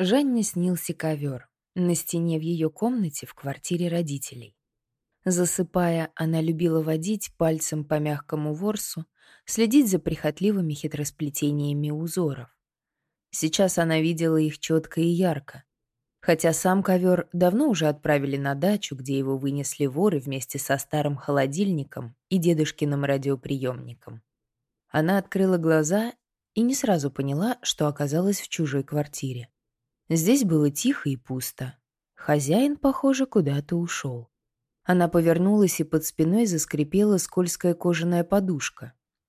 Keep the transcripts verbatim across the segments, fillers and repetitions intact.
Жанне снился ковер на стене в ее комнате в квартире родителей. Засыпая, она любила водить пальцем по мягкому ворсу, следить за прихотливыми хитросплетениями узоров. Сейчас она видела их четко и ярко, хотя сам ковер давно уже отправили на дачу, где его вынесли воры вместе со старым холодильником и дедушкиным радиоприемником. Она открыла глаза и не сразу поняла, что оказалась в чужой квартире. Здесь было тихо и пусто. Хозяин, похоже, куда-то ушел. Она повернулась, и под спиной заскрипела скользкая кожаная подушка.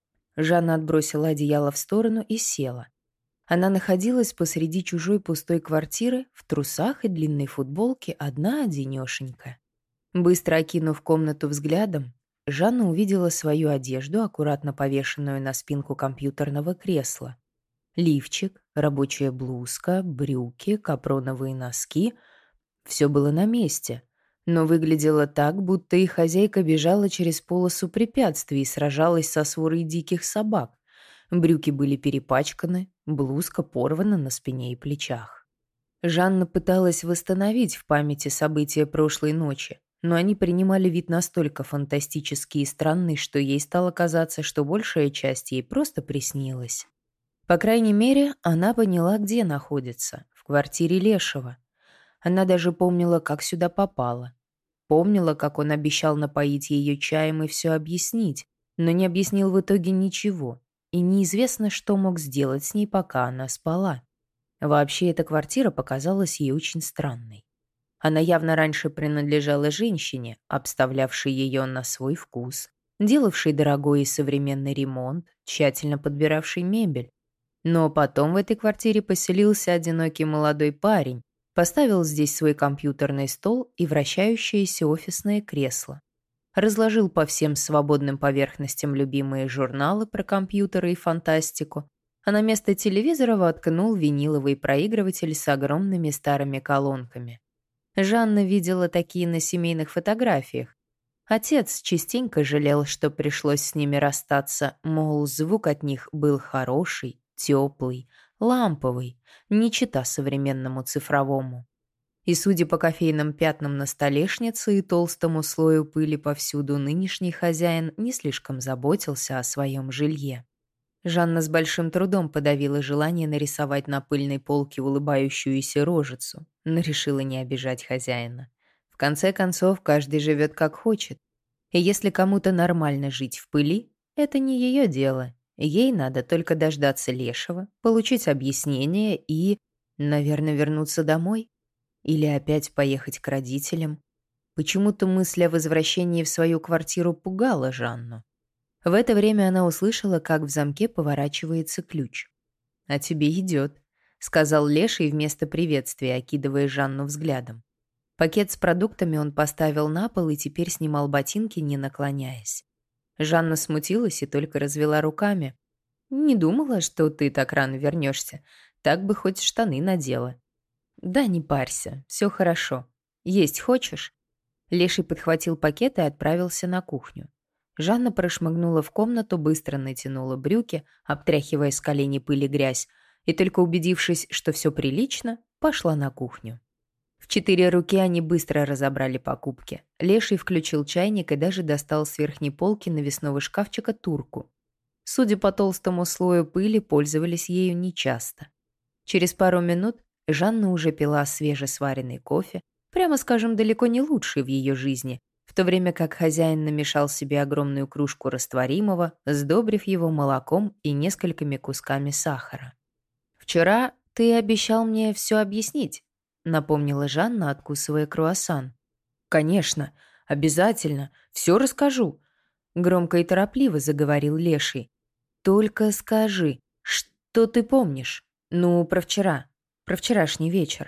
Жанна отбросила одеяло в сторону и села. Она находилась посреди чужой пустой квартиры, в трусах и длинной футболке, одна-одинешенька. Быстро окинув комнату взглядом, Жанна увидела свою одежду, аккуратно повешенную на спинку компьютерного кресла. Лифчик, рабочая блузка, брюки, капроновые носки — все было на месте, но выглядело так, будто их хозяйка бежала через полосу препятствий и сражалась со сворой диких собак. Брюки были перепачканы, блузка порвана на спине и плечах. Жанна пыталась восстановить в памяти события прошлой ночи, но они принимали вид настолько фантастический и странный, что ей стало казаться, что большая часть ей просто приснилась. По крайней мере, она поняла, где находится, в квартире Лешего. Она даже помнила, как сюда попала. Помнила, как он обещал напоить ее чаем и все объяснить, но не объяснил в итоге ничего, и неизвестно, что мог сделать с ней, пока она спала. Вообще, эта квартира показалась ей очень странной. Она явно раньше принадлежала женщине, обставлявшей ее на свой вкус, делавшей дорогой и современный ремонт, тщательно подбиравшей мебель. Но потом в этой квартире поселился одинокий молодой парень, поставил здесь свой компьютерный стол и вращающееся офисное кресло. Разложил по всем свободным поверхностям любимые журналы про компьютеры и фантастику, а на место телевизора воткнул виниловый проигрыватель с огромными старыми колонками. Жанна видела такие на семейных фотографиях. Отец частенько жалел, что пришлось с ними расстаться, мол, звук от них был хороший, теплый, ламповый, не чета современному цифровому. И, судя по кофейным пятнам на столешнице и толстому слою пыли повсюду, нынешний хозяин не слишком заботился о своем жилье. Жанна с большим трудом подавила желание нарисовать на пыльной полке улыбающуюся рожицу, но решила не обижать хозяина. В конце концов, каждый живет как хочет. И если кому-то нормально жить в пыли, это не ее дело. Ей надо только дождаться Лешего, получить объяснение и, наверное, вернуться домой. Или опять поехать к родителям. Почему-то мысль о возвращении в свою квартиру пугала Жанну. В это время она услышала, как в замке поворачивается ключ. «А тебе идет», — сказал Леший вместо приветствия, окидывая Жанну взглядом. Пакет с продуктами он поставил на пол и теперь снимал ботинки, не наклоняясь. Жанна смутилась и только развела руками. «Не думала, что ты так рано вернешься. Так бы хоть штаны надела». «Да не парься, все хорошо. Есть хочешь?» Леший подхватил пакет и отправился на кухню. Жанна прошмыгнула в комнату, быстро натянула брюки, обтряхивая с коленей пыль и грязь, и только убедившись, что все прилично, пошла на кухню. В четыре руки они быстро разобрали покупки. Леший включил чайник и даже достал с верхней полки навесного шкафчика турку. Судя по толстому слою пыли, пользовались ею нечасто. Через пару минут Жанна уже пила свежесваренный кофе, прямо скажем, далеко не лучший в ее жизни, в то время как хозяин намешал себе огромную кружку растворимого, сдобрив его молоком и несколькими кусками сахара. «Вчера ты обещал мне все объяснить», — напомнила Жанна, откусывая круассан. «Конечно, обязательно, все расскажу», — громко и торопливо заговорил Леший. «Только скажи, что ты помнишь? Ну, про вчера, про вчерашний вечер».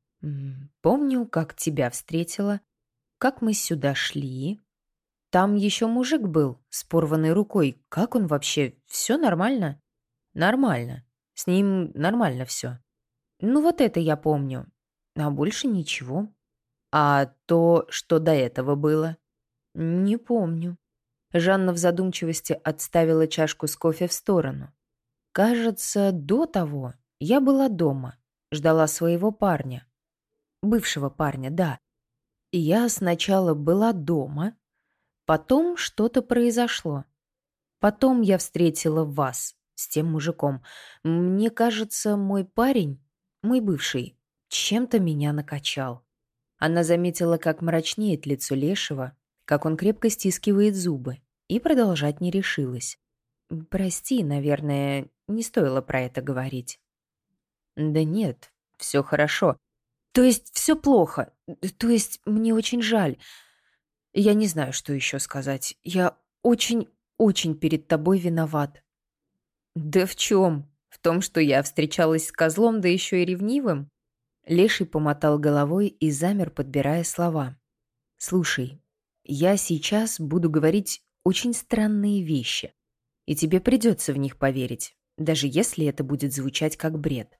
«М, «Помню, как тебя встретила, как мы сюда шли. Там еще мужик был с порванной рукой. Как он вообще? Все нормально?» «Нормально. С ним нормально все. Ну вот это я помню. А больше ничего. А то, что до этого было?» «Не помню». Жанна в задумчивости отставила чашку с кофе в сторону. «Кажется, до того я была дома. ждала своего парня. Бывшего парня, да. И я сначала была дома, потом что-то произошло. Потом я встретила вас с тем мужиком. Мне кажется, мой парень, мой бывший, чем-то меня накачал. Она заметила, как мрачнеет лицо Лешего, как он крепко стискивает зубы, и продолжать не решилась. «Прости, наверное, не стоило про это говорить». «Да нет, все хорошо. То есть все плохо. То есть мне очень жаль. Я не знаю, что еще сказать. Я очень-очень перед тобой виноват». «Да в чем? В том, что я встречалась с козлом, да еще и ревнивым?» Леший помотал головой и замер, подбирая слова. «Слушай, я сейчас буду говорить очень странные вещи, и тебе придется в них поверить, даже если это будет звучать как бред».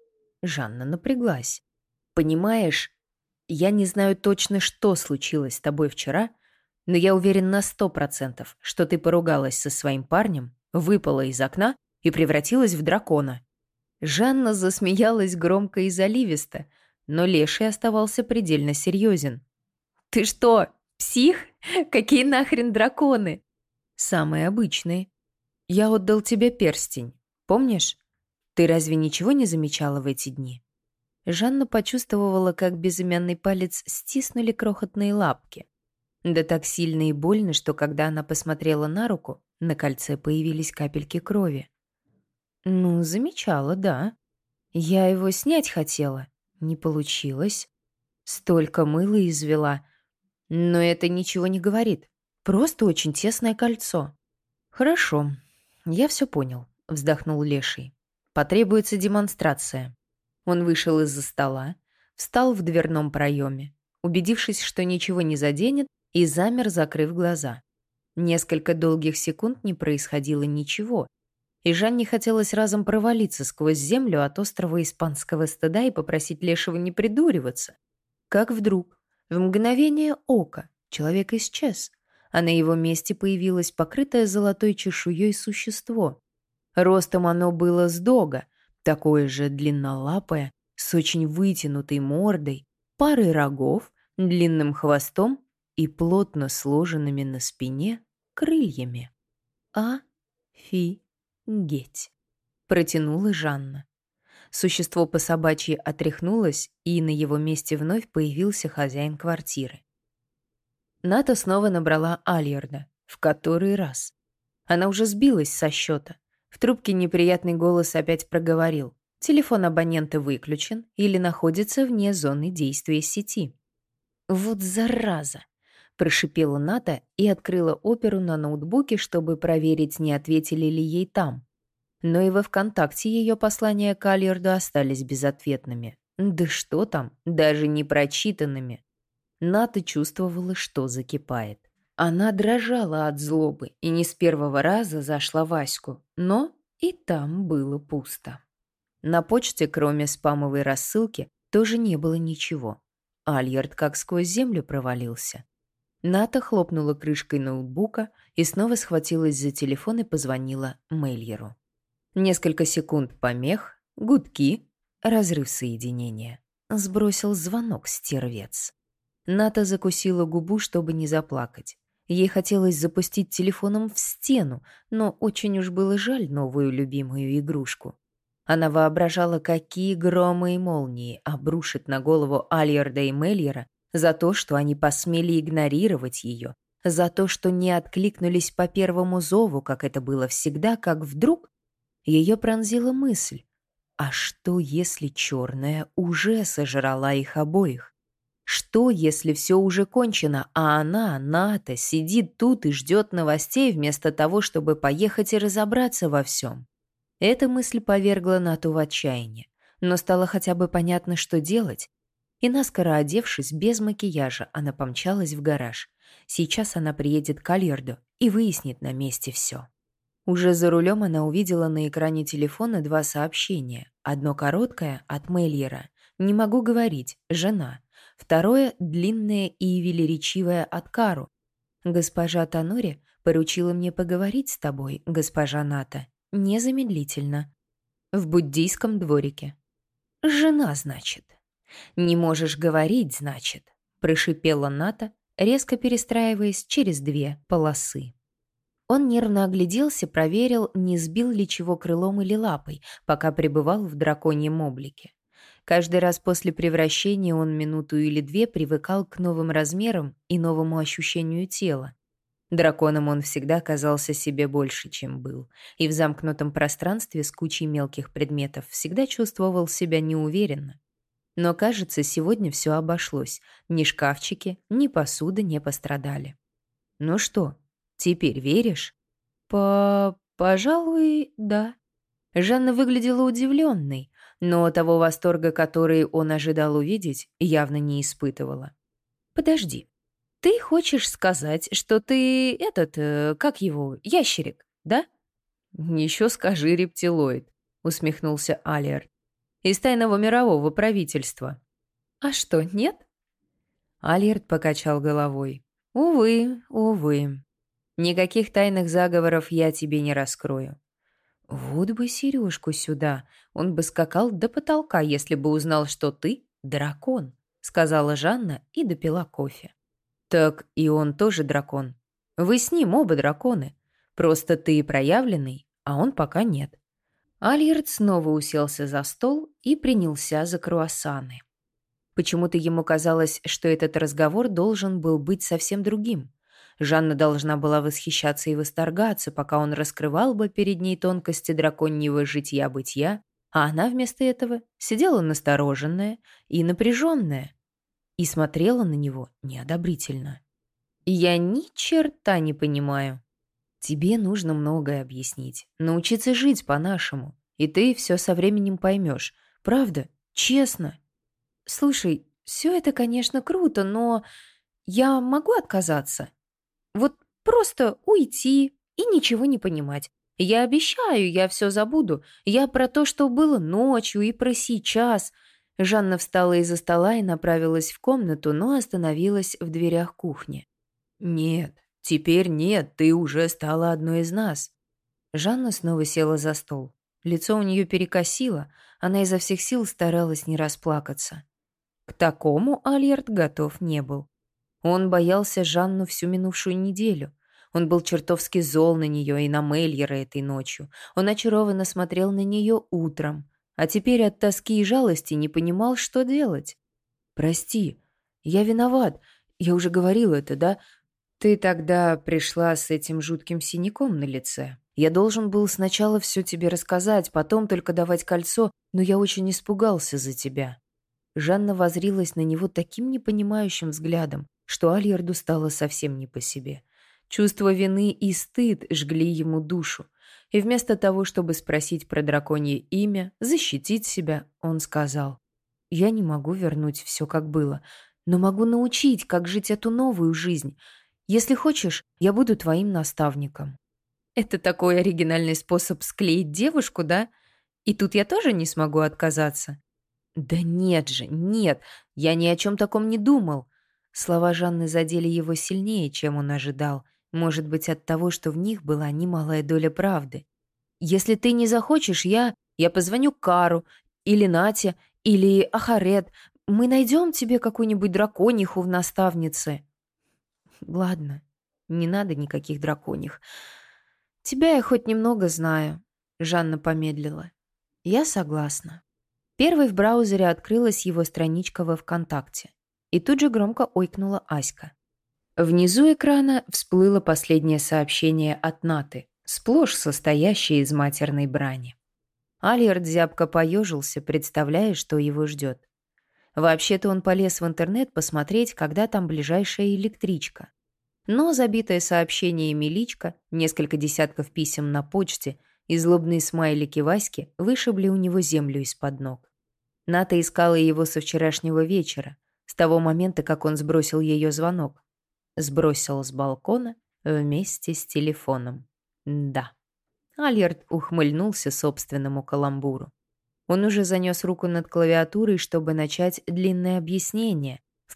Жанна напряглась. «Понимаешь, я не знаю точно, что случилось с тобой вчера, но я уверен на сто процентов, что ты поругалась со своим парнем, выпала из окна и превратилась в дракона». Жанна засмеялась громко и заливисто, но Леший оставался предельно серьезен. «Ты что, псих? Какие нахрен драконы?» «Самые обычные. Я отдал тебе перстень, помнишь? Ты разве ничего не замечала в эти дни?» Жанна почувствовала, как безымянный палец стиснули крохотные лапки. Да так сильно и больно, что когда она посмотрела на руку, на кольце появились капельки крови. «Ну, замечала, да. Я его снять хотела. Не получилось. Столько мыла извела. Но это ничего не говорит. Просто очень тесное кольцо». «Хорошо, я все понял», — вздохнул Леший. «Потребуется демонстрация». Он вышел из-за стола, встал в дверном проеме, убедившись, что ничего не заденет, и замер, закрыв глаза. Несколько долгих секунд не происходило ничего, и Жанне хотелось разом провалиться сквозь землю от острого испанского стыда и попросить Лешего не придуриваться. Как вдруг, в мгновение ока, человек исчез, а на его месте появилось покрытое золотой чешуей существо. Ростом оно было с дога, такое же длиннолапое, с очень вытянутой мордой, парой рогов, длинным хвостом и плотно сложенными на спине крыльями. «А-фи-геть!» — протянула Жанна. Существо по собачьи отряхнулось, и на его месте вновь появился хозяин квартиры. Ната снова набрала Альярда, в который раз. Она уже сбилась со счета. В трубке неприятный голос опять проговорил. Телефон абонента выключен или находится вне зоны действия сети. «Вот зараза!» – прошипела Ната и открыла оперу на ноутбуке, чтобы проверить, не ответили ли ей там. Но и во ВКонтакте ее послания к Альярду остались безответными. Да что там, даже не прочитанными. Ната чувствовала, что закипает. Она дрожала от злобы и не с первого раза зашла Ваську, но и там было пусто. На почте, кроме спамовой рассылки, тоже не было ничего. Альярд как сквозь землю провалился. Ната хлопнула крышкой ноутбука и снова схватилась за телефон и позвонила Мельеру. Несколько секунд помех, гудки, разрыв соединения. Сбросил звонок стервец. Ната закусила губу, чтобы не заплакать. Ей хотелось запустить телефоном в стену, но очень уж было жаль новую любимую игрушку. Она воображала, какие громы и молнии обрушат на голову Альярда и Мельера за то, что они посмели игнорировать ее, за то, что не откликнулись по первому зову, как это было всегда, как вдруг ее пронзила мысль: а что, если черная уже сожрала их обоих? Что, если все уже кончено, а она, Ната, сидит тут и ждет новостей вместо того, чтобы поехать и разобраться во всем? Эта мысль повергла Нату в отчаяние, но стало хотя бы понятно, что делать. И наскоро одевшись, без макияжа, она помчалась в гараж. Сейчас она приедет к Альярду и выяснит на месте все. Уже за рулем она увидела на экране телефона два сообщения. Одно короткое от Мельера. «Не могу говорить. Жена». Второе — длинное и велеречивое от Кару. «Госпожа Танори поручила мне поговорить с тобой, госпожа Ната, незамедлительно. В буддийском дворике». Жена, значит. Не можешь говорить, значит, прошипела Ната, резко перестраиваясь через две полосы. Он нервно огляделся, проверил, не сбил ли чего крылом или лапой, пока пребывал в драконьем облике. Каждый раз после превращения он минуту или две привыкал к новым размерам и новому ощущению тела. Драконом он всегда казался себе больше, чем был, и в замкнутом пространстве с кучей мелких предметов всегда чувствовал себя неуверенно. Но, кажется, сегодня все обошлось. Ни шкафчики, ни посуда не пострадали. «Ну что, теперь веришь?» «По... пожалуй, да». Жанна выглядела удивленной, но того восторга, который он ожидал увидеть, явно не испытывала. «Подожди, ты хочешь сказать, что ты этот, э, как его, ящерик, да?» «Еще скажи рептилоид», — усмехнулся Алиард. «Из тайного мирового правительства». «А что, нет?» Алиард покачал головой. «Увы, увы. Никаких тайных заговоров я тебе не раскрою». «Вот бы сережку сюда. Он бы скакал до потолка, если бы узнал, что ты дракон», — сказала Жанна и допила кофе. «Так и он тоже дракон. Вы с ним оба драконы. Просто ты проявленный, а он пока нет». Альерд снова уселся за стол и принялся за круассаны. Почему-то ему казалось, что этот разговор должен был быть совсем другим. Жанна должна была восхищаться и восторгаться, пока он раскрывал бы перед ней тонкости драконьего житья-бытия, а она вместо этого сидела настороженная и напряженная и смотрела на него неодобрительно. «Я ни черта не понимаю. Тебе нужно многое объяснить, научиться жить по-нашему, и ты все со временем поймешь. Правда? Честно. Слушай, все это, конечно, круто, но я могу отказаться? Вот просто уйти и ничего не понимать. Я обещаю, я все забуду. Я про то, что было ночью, и про сейчас». Жанна встала из-за стола и направилась в комнату, но остановилась в дверях кухни. «Нет, теперь нет, ты уже стала одной из нас». Жанна снова села за стол. Лицо у нее перекосило, она изо всех сил старалась не расплакаться. К такому Альерд готов не был. Он боялся Жанну всю минувшую неделю. Он был чертовски зол на нее и на Мельера этой ночью. Он очарованно смотрел на нее утром, а теперь от тоски и жалости не понимал, что делать. «Прости, я виноват. Я уже говорил это, да? Ты тогда пришла с этим жутким синяком на лице. Я должен был сначала все тебе рассказать, потом только давать кольцо, но я очень испугался за тебя». Жанна воззрилась на него таким непонимающим взглядом, что Альерду стало совсем не по себе. Чувство вины и стыд жгли ему душу, и вместо того, чтобы спросить про драконье имя, защитить себя, он сказал: «Я не могу вернуть все, как было, но могу научить, как жить эту новую жизнь. Если хочешь, я буду твоим наставником». Это такой оригинальный способ склеить девушку, да? И тут я тоже не смогу отказаться. «Да нет же, нет, я ни о чем таком не думал». Слова Жанны задели его сильнее, чем он ожидал, может быть, от того, что в них была немалая доля правды. «Если ты не захочешь, я... я позвоню Кару, или Нате, или Ахарет. Мы найдем тебе какую-нибудь дракониху в наставнице». «Ладно, не надо никаких драконих. Тебя я хоть немного знаю», — Жанна помедлила. «Я согласна». Первой в браузере открылась его страничка во ВКонтакте. И тут же громко ойкнула Аська. Внизу экрана всплыло последнее сообщение от Наты, сплошь состоящее из матерной брани. Альерд зябко поежился, представляя, что его ждет. Вообще-то он полез в интернет посмотреть, когда там ближайшая электричка. Но забитое сообщениями личка, несколько десятков писем на почте и злобные смайлики Васьки вышибли у него землю из-под ног. Ната искала его со вчерашнего вечера, с того момента, как он сбросил ее звонок. Сбросил с балкона вместе с телефоном. Да. Альерд ухмыльнулся собственному каламбуру. Он уже занес руку над клавиатурой, чтобы начать длинное объяснение, в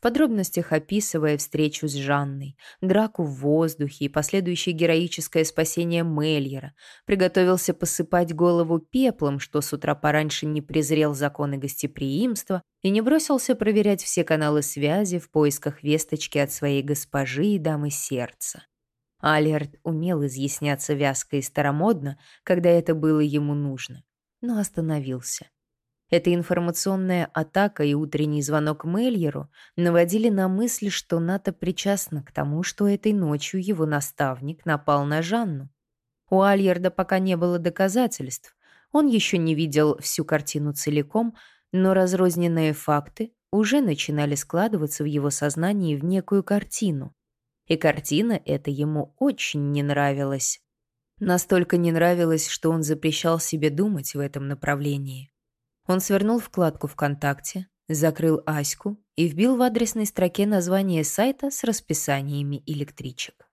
подробностях описывая встречу с Жанной, драку в воздухе и последующее героическое спасение Мельера, приготовился посыпать голову пеплом, что с утра пораньше не презрел законы гостеприимства и не бросился проверять все каналы связи в поисках весточки от своей госпожи и дамы сердца. Алерт умел изъясняться вязко и старомодно, когда это было ему нужно, но остановился. Эта информационная атака и утренний звонок Мельеру наводили на мысль, что Ната причастна к тому, что этой ночью его наставник напал на Жанну. У Альерда пока не было доказательств, он еще не видел всю картину целиком, но разрозненные факты уже начинали складываться в его сознании в некую картину. И картина эта ему очень не нравилась. Настолько не нравилась, что он запрещал себе думать в этом направлении. Он свернул вкладку ВКонтакте, закрыл Аську и вбил в адресной строке название сайта с расписаниями электричек.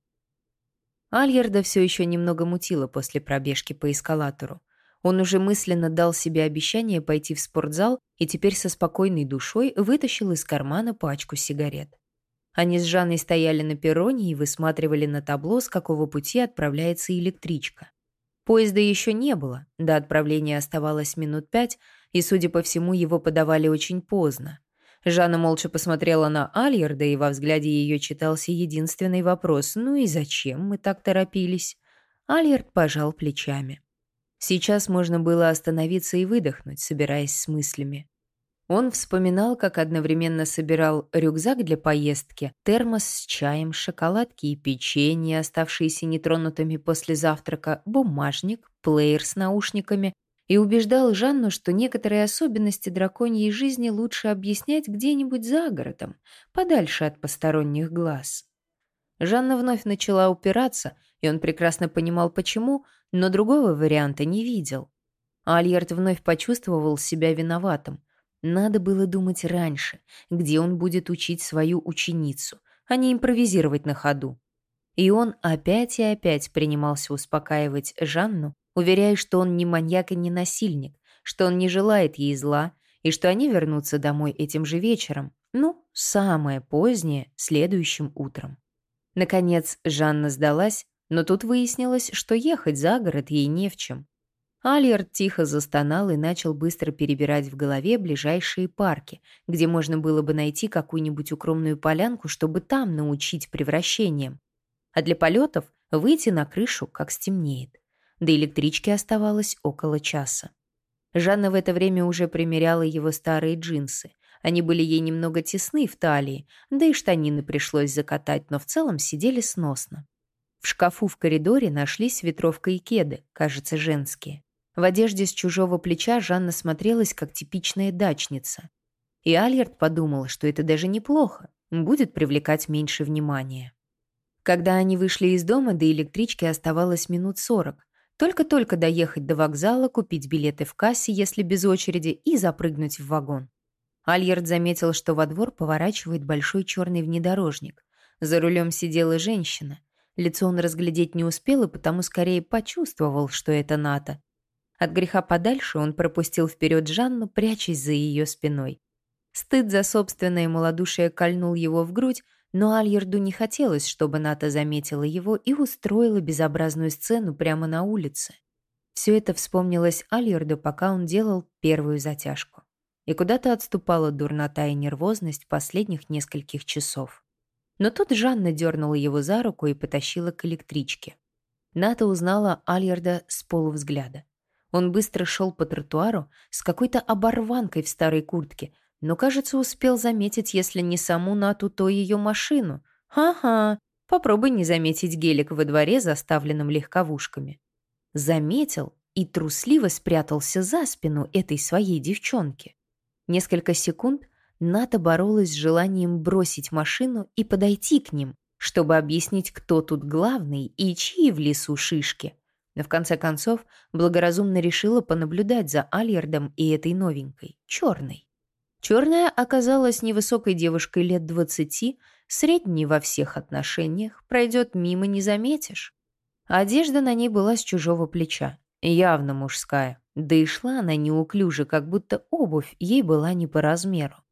Альерда все еще немного мутило после пробежки по эскалатору. Он уже мысленно дал себе обещание пойти в спортзал и теперь со спокойной душой вытащил из кармана пачку сигарет. Они с Жанной стояли на перроне и высматривали на табло, с какого пути отправляется электричка. Поезда еще не было, до отправления оставалось минут пять, и, судя по всему, его подавали очень поздно. Жанна молча посмотрела на Альерда, и во взгляде ее читался единственный вопрос: «Ну и зачем мы так торопились?» Альерд пожал плечами. Сейчас можно было остановиться и выдохнуть, собираясь с мыслями. Он вспоминал, как одновременно собирал рюкзак для поездки, термос с чаем, шоколадки и печенье, оставшиеся нетронутыми после завтрака, бумажник, плеер с наушниками, и убеждал Жанну, что некоторые особенности драконьей жизни лучше объяснять где-нибудь за городом, подальше от посторонних глаз. Жанна вновь начала упираться, и он прекрасно понимал, почему, но другого варианта не видел. Альерд вновь почувствовал себя виноватым. Надо было думать раньше, где он будет учить свою ученицу, а не импровизировать на ходу. И он опять и опять принимался успокаивать Жанну, уверяя, что он не маньяк и не насильник, что он не желает ей зла, и что они вернутся домой этим же вечером, ну, самое позднее, следующим утром. Наконец, Жанна сдалась, но тут выяснилось, что ехать за город ей не в чем. Альерд тихо застонал и начал быстро перебирать в голове ближайшие парки, где можно было бы найти какую-нибудь укромную полянку, чтобы там научить превращениям. А для полетов выйти на крышу, как стемнеет. До электрички оставалось около часа. Жанна в это время уже примеряла его старые джинсы. Они были ей немного тесны в талии, да и штанины пришлось закатать, но в целом сидели сносно. В шкафу в коридоре нашлись ветровка и кеды, кажется, женские. В одежде с чужого плеча Жанна смотрелась как типичная дачница. И Альерд подумал, что это даже неплохо, будет привлекать меньше внимания. Когда они вышли из дома, до электрички оставалось минут сорок. Только-только доехать до вокзала, купить билеты в кассе, если без очереди, и запрыгнуть в вагон. Альерд заметил, что во двор поворачивает большой черный внедорожник. За рулем сидела женщина. Лицо он разглядеть не успел, и потому скорее почувствовал, что это Ната. От греха подальше он пропустил вперед Жанну, прячась за ее спиной. Стыд за собственное малодушие кольнул его в грудь, но Альерду не хотелось, чтобы Ната заметила его и устроила безобразную сцену прямо на улице. Все это вспомнилось Альерду, пока он делал первую затяжку. И куда-то отступала дурнота и нервозность последних нескольких часов. Но тут Жанна дернула его за руку и потащила к электричке. Ната узнала Альерда с полувзгляда. Он быстро шел по тротуару с какой-то оборванкой в старой куртке, но, кажется, успел заметить, если не саму Нату, то ее машину. Ха-ха, попробуй не заметить гелик во дворе, заставленном легковушками. Заметил и трусливо спрятался за спину этой своей девчонки. Несколько секунд Ната боролась с желанием бросить машину и подойти к ним, чтобы объяснить, кто тут главный и чьи в лесу шишки. Но в конце концов благоразумно решила понаблюдать за Альердом и этой новенькой, черной. Черная оказалась невысокой девушкой лет двадцати, средней во всех отношениях, пройдет мимо, не заметишь. Одежда на ней была с чужого плеча, явно мужская, да и шла она неуклюже, как будто обувь ей была не по размеру.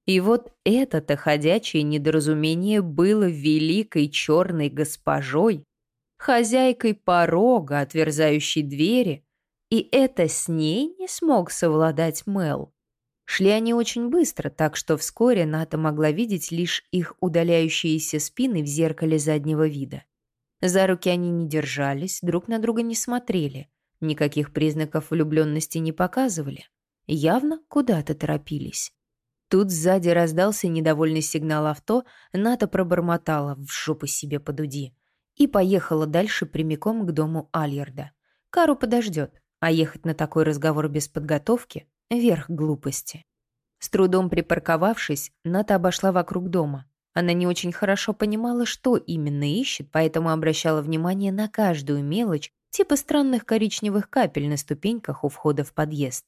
И вот это-то ходячее недоразумение было великой черной госпожой, хозяйкой порога, отверзающей двери, и это с ней не смог совладать Мел. Шли они очень быстро, так что вскоре Ната могла видеть лишь их удаляющиеся спины в зеркале заднего вида. За руки они не держались, друг на друга не смотрели, никаких признаков влюбленности не показывали. Явно куда-то торопились. Тут сзади раздался недовольный сигнал авто, Ната пробормотала «в жопу себе подуди» и поехала дальше прямиком к дому Альярда. Кару подождет, а ехать на такой разговор без подготовки — верх глупости. С трудом припарковавшись, Ната обошла вокруг дома. Она не очень хорошо понимала, что именно ищет, поэтому обращала внимание на каждую мелочь, типа странных коричневых капель на ступеньках у входа в подъезд.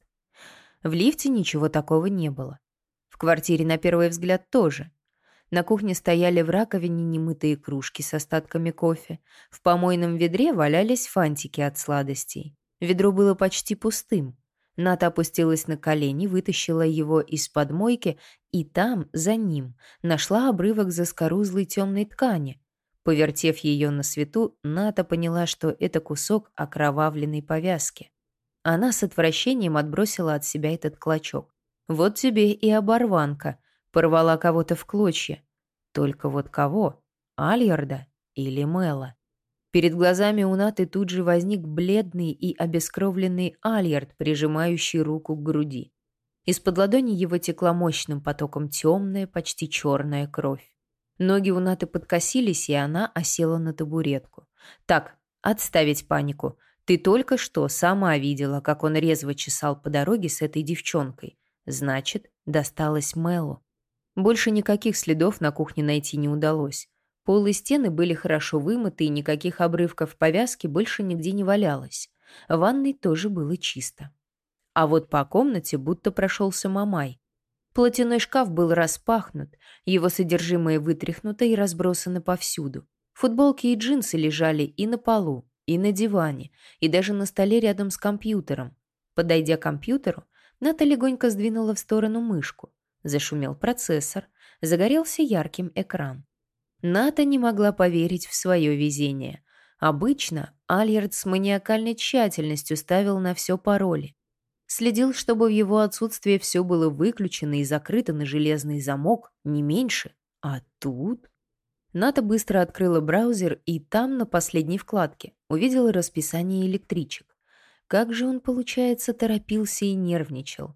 В лифте ничего такого не было. В квартире на первый взгляд тоже. На кухне стояли в раковине немытые кружки с остатками кофе. В помойном ведре валялись фантики от сладостей. Ведро было почти пустым. Ната опустилась на колени, вытащила его из-под мойки и там, за ним, нашла обрывок заскорузлой темной ткани. Повертев ее на свету, Ната поняла, что это кусок окровавленной повязки. Она с отвращением отбросила от себя этот клочок. Вот тебе и оборванка. Порвала кого-то в клочья. Только вот кого? Альярда или Мела? Перед глазами у Наты тут же возник бледный и обескровленный Альярд, прижимающий руку к груди. Из-под ладони его текла мощным потоком темная, почти черная кровь. Ноги у Наты подкосились, и она осела на табуретку. «Так, отставить панику. Ты только что сама видела, как он резво чесал по дороге с этой девчонкой. Значит, досталось Мелу». Больше никаких следов на кухне найти не удалось. Пол и стены были хорошо вымыты, и никаких обрывков повязки больше нигде не валялось. В ванной тоже было чисто. А вот по комнате будто прошелся Мамай. Платяной шкаф был распахнут, его содержимое вытряхнуто и разбросано повсюду. Футболки и джинсы лежали и на полу, и на диване, и даже на столе рядом с компьютером. Подойдя к компьютеру, Ната легонько сдвинула в сторону мышку. Зашумел процессор, загорелся ярким экран. Ната не могла поверить в свое везение. Обычно Альярд с маниакальной тщательностью ставил на все пароли. Следил, чтобы в его отсутствие все было выключено и закрыто на железный замок, не меньше. А тут... Ната быстро открыла браузер и там, на последней вкладке, увидела расписание электричек. Как же он, получается, торопился и нервничал.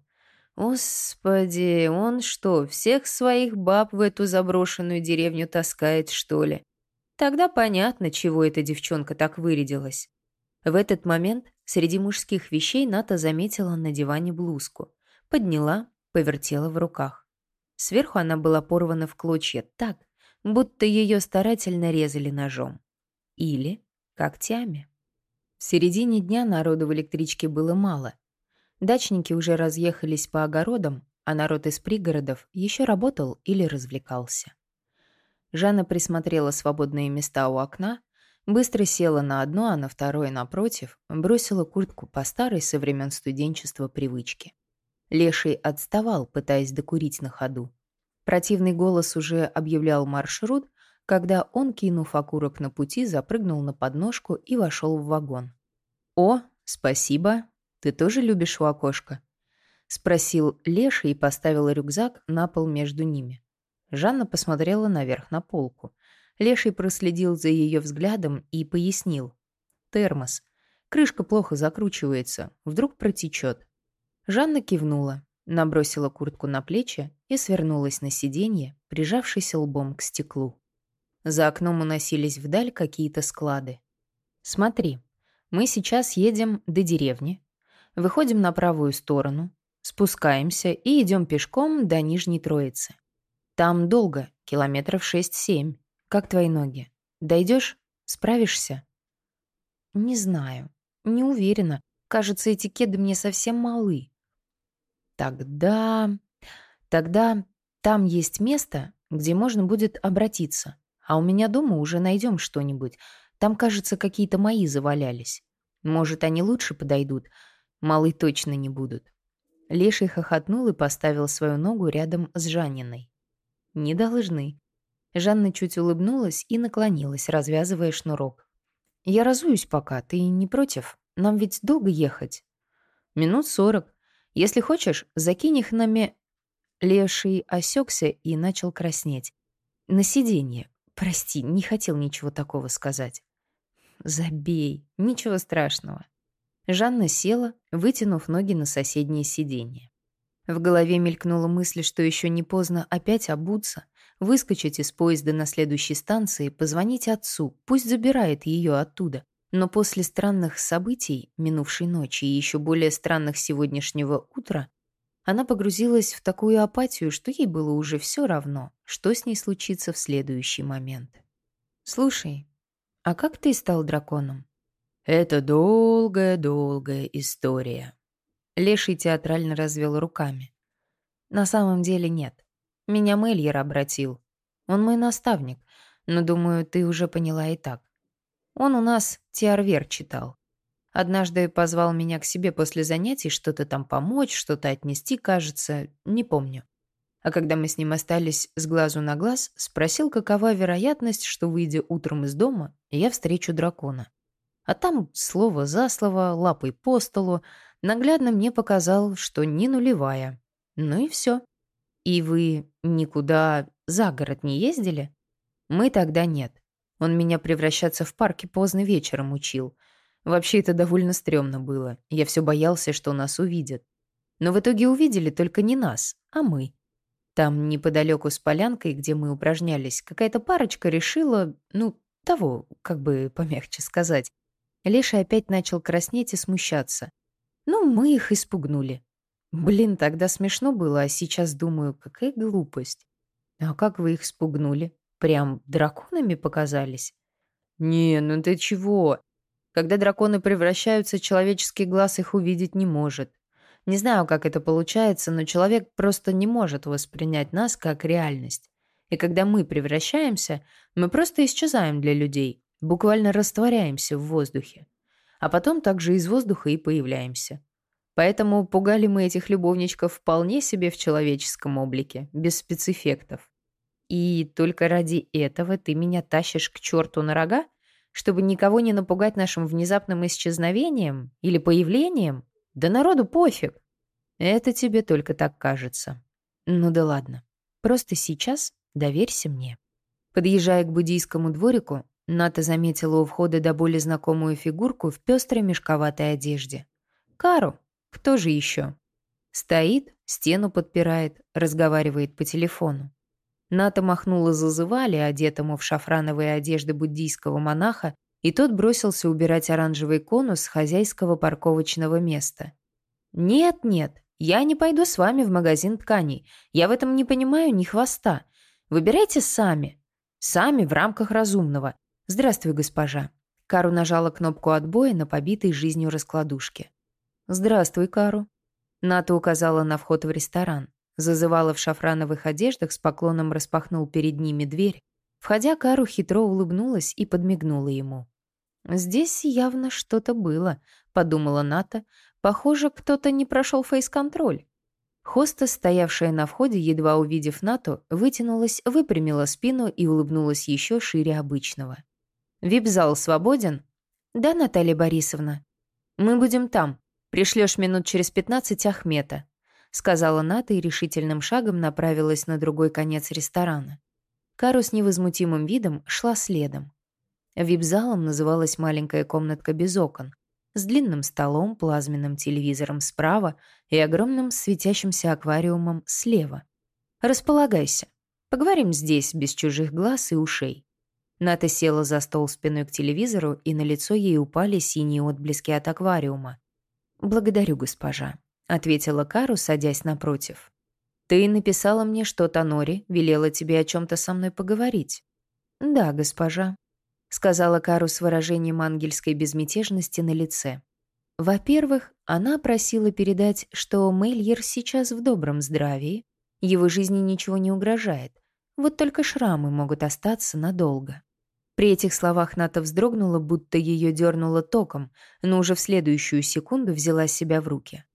Господи, он что, всех своих баб в эту заброшенную деревню таскает, что ли? Тогда понятно, чего эта девчонка так вырядилась. В этот момент среди мужских вещей Ната заметила на диване блузку. Подняла, повертела в руках. Сверху она была порвана в клочья так, будто ее старательно резали ножом. Или когтями. В середине дня народу в электричке было мало. Дачники уже разъехались по огородам, а народ из пригородов еще работал или развлекался. Жанна присмотрела свободные места у окна, быстро села на одно, а на второе напротив, бросила куртку по старой со времен студенчества привычке. Леший отставал, пытаясь докурить на ходу. Противный голос уже объявлял маршрут, когда он, кинув окурок на пути, запрыгнул на подножку и вошел в вагон. «О, спасибо! Ты тоже любишь у окошка?» — спросил Леша и поставил рюкзак на пол между ними. Жанна посмотрела наверх на полку. Леший проследил за ее взглядом и пояснил. «Термос. Крышка плохо закручивается. Вдруг протечет». Жанна кивнула, набросила куртку на плечи и свернулась на сиденье, прижавшись лбом к стеклу. За окном уносились вдаль какие-то склады. «Смотри, мы сейчас едем до деревни, выходим на правую сторону, спускаемся и идем пешком до Нижней Троицы. Там долго, километров шесть-семь. Как твои ноги? Дойдешь? Справишься?» «Не знаю. Не уверена. Кажется, эти кеды мне совсем малы». «Тогда... Тогда там есть место, где можно будет обратиться. А у меня дома уже найдем что-нибудь. Там, кажется, какие-то мои завалялись. Может, они лучше подойдут. Малы точно не будут». Леший хохотнул и поставил свою ногу рядом с Жанниной. «Не должны». Жанна чуть улыбнулась и наклонилась, развязывая шнурок. «Я разуюсь пока, ты не против? Нам ведь долго ехать?» «Минут сорок. Если хочешь, закинь их на ме...» Леший осекся и начал краснеть. «На сиденье. Прости, не хотел ничего такого сказать». «Забей, ничего страшного». Жанна села, вытянув ноги на соседнее сиденье. В голове мелькнула мысль, что еще не поздно опять обуться, выскочить из поезда на следующей станции, позвонить отцу, пусть забирает ее оттуда. Но после странных событий минувшей ночи и еще более странных сегодняшнего утра, она погрузилась в такую апатию, что ей было уже все равно, что с ней случится в следующий момент. «Слушай, а как ты стал драконом?» «Это долгая-долгая история». Леший театрально развел руками. «На самом деле нет. Меня Мельер обратил. Он мой наставник, но, думаю, ты уже поняла и так. Он у нас Тиарвер читал. Однажды позвал меня к себе после занятий что-то там помочь, что-то отнести, кажется, не помню. А когда мы с ним остались с глазу на глаз, спросил, какова вероятность, что, выйдя утром из дома, я встречу дракона. А там слово за слово, лапой по столу, наглядно мне показал, что не нулевая. Ну и все. И вы никуда за город не ездили? Мы тогда нет. Он меня превращаться в парке поздно вечером учил. Вообще это довольно стрёмно было. Я все боялся, что нас увидят. Но в итоге увидели только не нас, а мы. Там неподалеку с полянкой, где мы упражнялись, какая-то парочка решила, ну, того, как бы помягче сказать. Леша опять начал краснеть и смущаться. Ну, мы их испугнули. Блин, тогда смешно было, а сейчас думаю, какая глупость. А как вы их спугнули? Прям драконами показались? Не, ну ты чего? Когда драконы превращаются, человеческий глаз их увидеть не может. Не знаю, как это получается, но человек просто не может воспринять нас как реальность. И когда мы превращаемся, мы просто исчезаем для людей, буквально растворяемся в воздухе. А потом также из воздуха и появляемся. Поэтому пугали мы этих любовничков вполне себе в человеческом облике, без спецэффектов. И только ради этого ты меня тащишь к черту на рога, чтобы никого не напугать нашим внезапным исчезновением или появлением? Да народу пофиг. Это тебе только так кажется. Ну да ладно. Просто сейчас доверься мне. Подъезжая к буддийскому дворику, Ната заметила у входа до боли знакомую фигурку в пестрой мешковатой одежде. Кару. Кто же еще? Стоит, стену подпирает, разговаривает по телефону. Ната махнула зазывали, одетому в шафрановые одежды буддийского монаха, и тот бросился убирать оранжевый конус с хозяйского парковочного места. «Нет-нет, я не пойду с вами в магазин тканей. Я в этом не понимаю ни хвоста. Выбирайте сами. Сами в рамках разумного. Здравствуй, госпожа». Кару нажала кнопку отбоя на побитой жизнью раскладушке. «Здравствуй, Кару». Ната указала на вход в ресторан. Зазывала в шафрановых одеждах, с поклоном распахнул перед ними дверь. Входя, Кару хитро улыбнулась и подмигнула ему. «Здесь явно что-то было», — подумала Ната. «Похоже, кто-то не прошел фейс-контроль». Хостес, стоявшая на входе, едва увидев Нату, вытянулась, выпрямила спину и улыбнулась еще шире обычного. «Вип-зал свободен?» «Да, Наталья Борисовна». «Мы будем там. Пришлешь минут через пятнадцать Ахмета», — сказала Ната и решительным шагом направилась на другой конец ресторана. Кару с невозмутимым видом шла следом. Вип-залом называлась маленькая комнатка без окон, с длинным столом, плазменным телевизором справа и огромным светящимся аквариумом слева. «Располагайся. Поговорим здесь, без чужих глаз и ушей». Ната села за стол спиной к телевизору, и на лицо ей упали синие отблески от аквариума. «Благодарю, госпожа», — ответила Кару, садясь напротив. «Ты написала мне, что Танори велела тебе о чем-то со мной поговорить». «Да, госпожа», — сказала Кару с выражением ангельской безмятежности на лице. Во-первых, она просила передать, что Мельер сейчас в добром здравии, его жизни ничего не угрожает, вот только шрамы могут остаться надолго. При этих словах Ната вздрогнула, будто ее дернуло током, но уже в следующую секунду взяла себя в руки.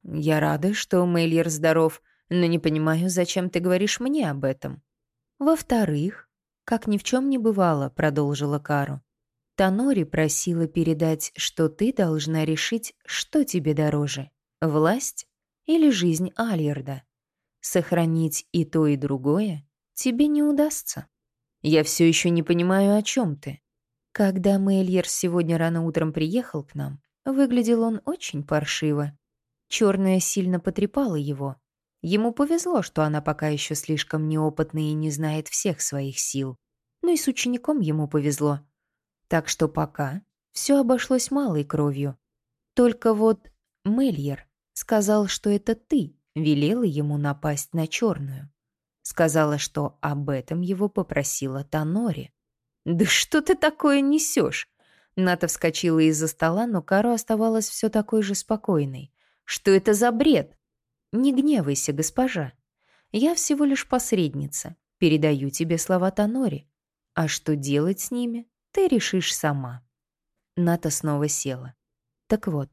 Я рада, что Мейлер здоров, но не понимаю, зачем ты говоришь мне об этом. Во-вторых, как ни в чем не бывало, продолжила Кару. Танори просила передать, что ты должна решить, что тебе дороже — власть или жизнь Альерда. Сохранить и то, и другое тебе не удастся. Я все еще не понимаю, о чем ты. Когда Мейлер сегодня рано утром приехал к нам, выглядел он очень паршиво. Черная сильно потрепала его. Ему повезло, что она пока еще слишком неопытна и не знает всех своих сил. Ну и с учеником ему повезло. Так что пока все обошлось малой кровью. Только вот Мельер сказал, что это ты велела ему напасть на черную. Сказала, что об этом его попросила Танори. «Да что ты такое несешь?» Ната вскочила из-за стола, но Каро оставалась все такой же спокойной. «Что это за бред?» «Не гневайся, госпожа. Я всего лишь посредница. Передаю тебе слова Танори. А что делать с ними, ты решишь сама». Ната снова села. «Так вот,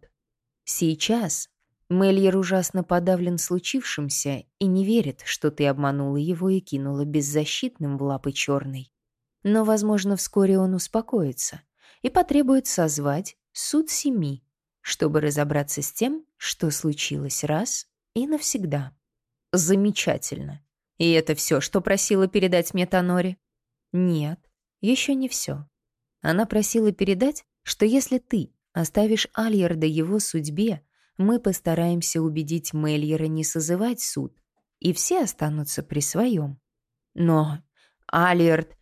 сейчас Мельер ужасно подавлен случившимся и не верит, что ты обманула его и кинула беззащитным в лапы черной. Но, возможно, вскоре он успокоится и потребует созвать суд семи, чтобы разобраться с тем, что случилось раз и навсегда». «Замечательно. И это все, что просила передать мне Танори?» «Нет, еще не все. Она просила передать, что если ты оставишь Альерда его судьбе, мы постараемся убедить Мельера не созывать суд, и все останутся при своем. Но Альерд...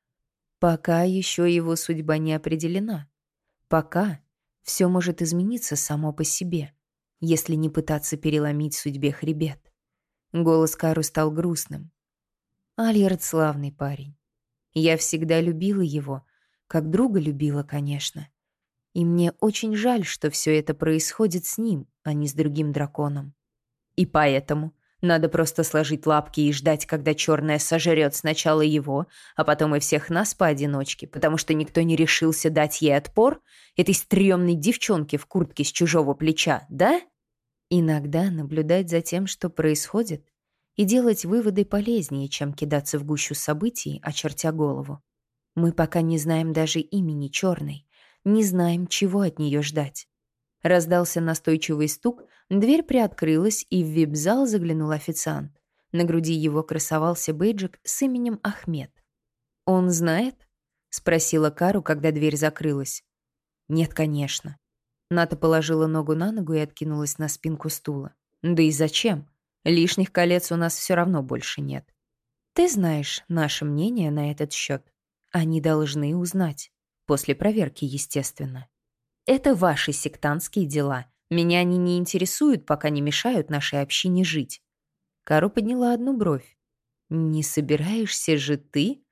Пока еще его судьба не определена. Пока все может измениться само по себе, если не пытаться переломить судьбе хребет». Голос Кару стал грустным. «Альерд славный парень. Я всегда любила его, как друга любила, конечно. И мне очень жаль, что все это происходит с ним, а не с другим драконом. И поэтому надо просто сложить лапки и ждать, когда черная сожрет сначала его, а потом и всех нас поодиночке, потому что никто не решился дать ей отпор, этой стрёмной девчонке в куртке с чужого плеча, да?» Иногда наблюдать за тем, что происходит, и делать выводы полезнее, чем кидаться в гущу событий, очертя голову. Мы пока не знаем даже имени черной, не знаем, чего от нее ждать. Раздался настойчивый стук, дверь приоткрылась, и в вип-зал заглянул официант. На груди его красовался бейджик с именем Ахмед. «Он знает?» — спросила Кару, когда дверь закрылась. «Нет, конечно». Ната положила ногу на ногу и откинулась на спинку стула. «Да и зачем? Лишних колец у нас все равно больше нет. Ты знаешь наше мнение на этот счет. Они должны узнать. После проверки, естественно. Это ваши сектантские дела. Меня они не интересуют, пока не мешают нашей общине жить». Кару подняла одну бровь. «Не собираешься же ты?»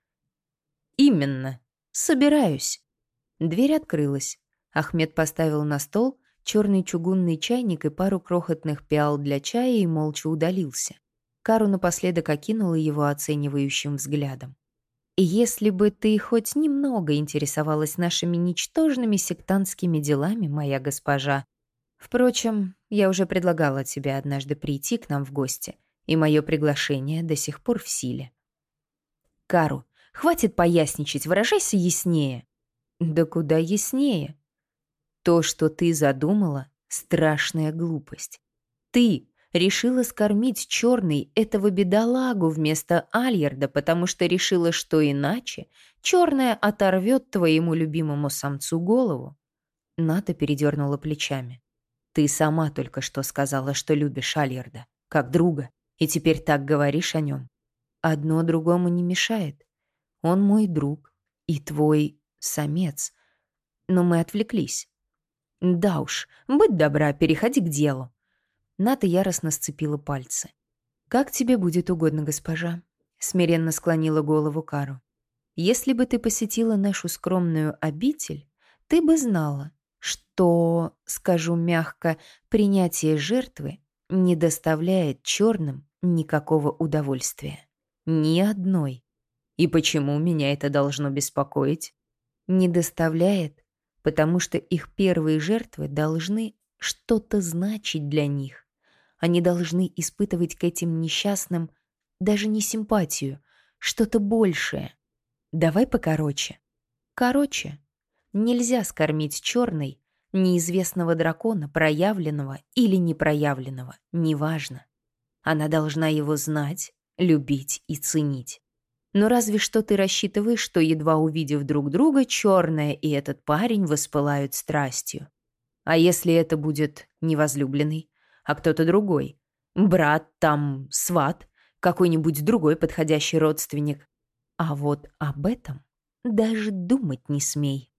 «Именно. Собираюсь». Дверь открылась. Ахмед поставил на стол черный чугунный чайник и пару крохотных пиал для чая и молча удалился. Кару напоследок окинула его оценивающим взглядом. «Если бы ты хоть немного интересовалась нашими ничтожными сектантскими делами, моя госпожа. Впрочем, я уже предлагала тебе однажды прийти к нам в гости, и мое приглашение до сих пор в силе». «Кару, хватит поясничать, выражайся яснее». «Да куда яснее? То, что ты задумала, страшная глупость. Ты решила скормить черный этого бедолагу вместо Альерда, потому что решила, что иначе черная оторвет твоему любимому самцу голову». Ната передернула плечами. «Ты сама только что сказала, что любишь Альерда, как друга, и теперь так говоришь о нем. Одно другому не мешает. Он мой друг и твой самец. Но мы отвлеклись. Да уж, будь добра, переходи к делу». Ната яростно сцепила пальцы. «Как тебе будет угодно, госпожа», — смиренно склонила голову Кару. «Если бы ты посетила нашу скромную обитель, ты бы знала, что, скажу мягко, принятие жертвы не доставляет черным никакого удовольствия. Ни одной. И почему меня это должно беспокоить? Не доставляет, потому что их первые жертвы должны что-то значить для них. Они должны испытывать к этим несчастным даже не симпатию, что-то большее. Давай покороче. Короче, нельзя скормить черной неизвестного дракона, проявленного или непроявленного, неважно. Она должна его знать, любить и ценить. Но разве что ты рассчитываешь, что, едва увидев друг друга, черная и этот парень воспылают страстью. А если это будет не возлюбленный, а кто-то другой? Брат, там, сват, какой-нибудь другой подходящий родственник. А вот об этом даже думать не смей.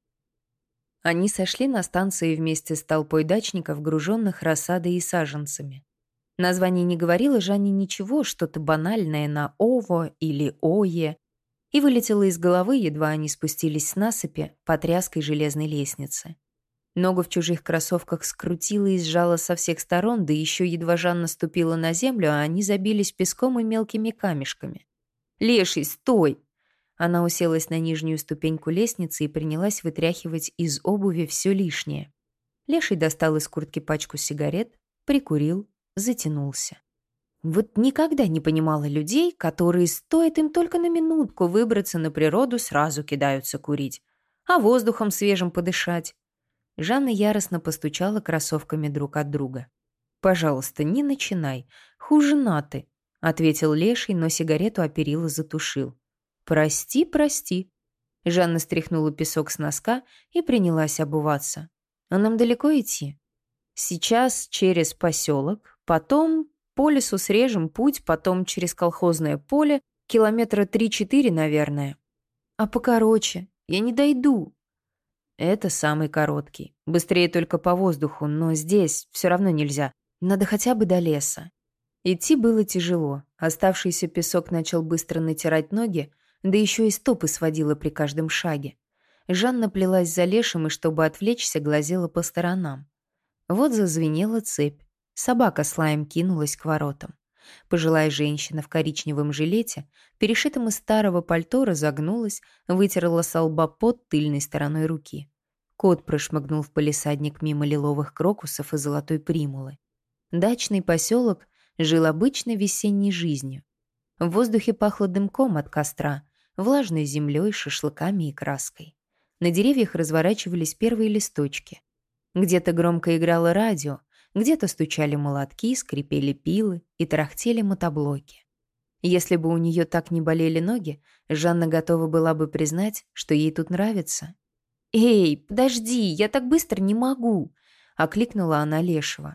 Они сошли на станции вместе с толпой дачников, груженных рассадой и саженцами. Название не говорило Жанне ничего, что-то банальное на «ово» или «ое», и вылетело из головы, едва они спустились с насыпи по тряской железной лестнице. Ногу в чужих кроссовках скрутила и сжала со всех сторон, да еще едва Жанна ступила на землю, а они забились песком и мелкими камешками. «Леший, стой!» Она уселась на нижнюю ступеньку лестницы и принялась вытряхивать из обуви все лишнее. Леший достал из куртки пачку сигарет, прикурил, затянулся. Вот никогда не понимала людей, которые, стоит им только на минутку выбраться на природу, сразу кидаются курить, а воздухом свежим подышать. Жанна яростно постучала кроссовками друг от друга. «Пожалуйста, не начинай. Хуже Наты», — ответил Леший, но сигарету о перила затушил. «Прости, прости». Жанна стряхнула песок с носка и принялась обуваться. «А нам далеко идти?» «Сейчас через поселок, потом по лесу срежем путь, потом через колхозное поле, километра три-четыре, наверное. А покороче, я не дойду». «Это самый короткий. Быстрее только по воздуху, но здесь все равно нельзя. Надо хотя бы до леса». Идти было тяжело. Оставшийся песок начал быстро натирать ноги, да еще и стопы сводила при каждом шаге. Жанна плелась за Лешим и, чтобы отвлечься, глазела по сторонам. Вот зазвенела цепь. Собака с лаем кинулась к воротам. Пожилая женщина в коричневом жилете, перешитом из старого пальто, разогнулась, вытерла со лба пот тыльной стороной руки. Кот прошмыгнул в палисадник мимо лиловых крокусов и золотой примулы. Дачный поселок жил обычной весенней жизнью. В воздухе пахло дымком от костра, влажной землей, шашлыками и краской. На деревьях разворачивались первые листочки. Где-то громко играло радио, где-то стучали молотки, скрипели пилы и тарахтели мотоблоки. Если бы у нее так не болели ноги, Жанна готова была бы признать, что ей тут нравится. «Эй, подожди, я так быстро не могу!» — окликнула она Лешего.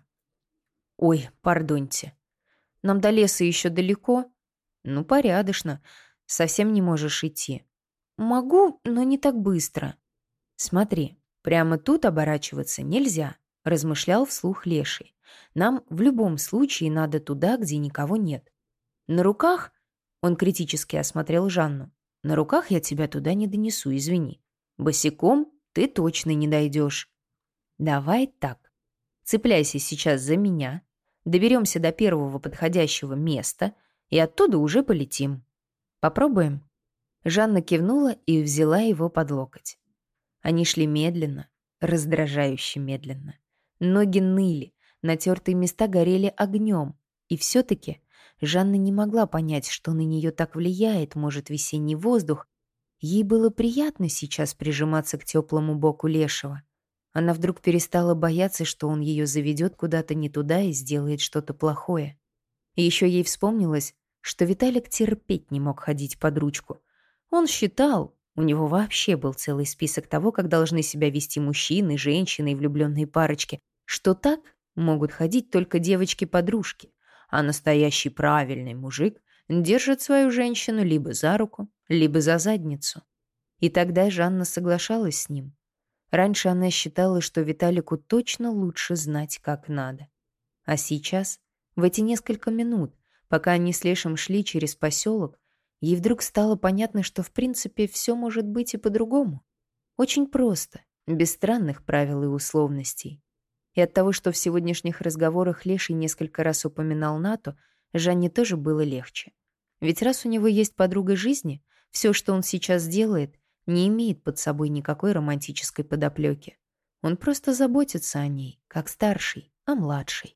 «Ой, пардоньте. Нам до леса еще далеко?» «Ну, порядочно. Совсем не можешь идти». «Могу, но не так быстро». «Смотри, прямо тут оборачиваться нельзя», — размышлял вслух Леший. «Нам в любом случае надо туда, где никого нет. На руках...» — он критически осмотрел Жанну. «На руках я тебя туда не донесу, извини. Босиком ты точно не дойдешь. Давай так. Цепляйся сейчас за меня, доберемся до первого подходящего места и оттуда уже полетим. Попробуем?» Жанна кивнула и взяла его под локоть. Они шли медленно, раздражающе медленно. Ноги ныли, натертые места горели огнем. И все-таки Жанна не могла понять, что на нее так влияет, может, весенний воздух. Ей было приятно сейчас прижиматься к теплому боку Лешего. Она вдруг перестала бояться, что он ее заведет куда-то не туда и сделает что-то плохое. И еще ей вспомнилось, что Виталик терпеть не мог ходить под ручку. Он считал, у него вообще был целый список того, как должны себя вести мужчины, женщины и влюбленные парочки, что так могут ходить только девочки-подружки, а настоящий правильный мужик держит свою женщину либо за руку, либо за задницу. И тогда Жанна соглашалась с ним. Раньше она считала, что Виталику точно лучше знать, как надо. А сейчас, в эти несколько минут, пока они с Лешем шли через поселок, ей вдруг стало понятно, что в принципе все может быть и по-другому. Очень просто, без странных правил и условностей. И от того, что в сегодняшних разговорах Леший несколько раз упоминал Нату, Жанне тоже было легче. Ведь раз у него есть подруга жизни, все, что он сейчас делает, не имеет под собой никакой романтической подоплеки. Он просто заботится о ней, как старший, о младшей.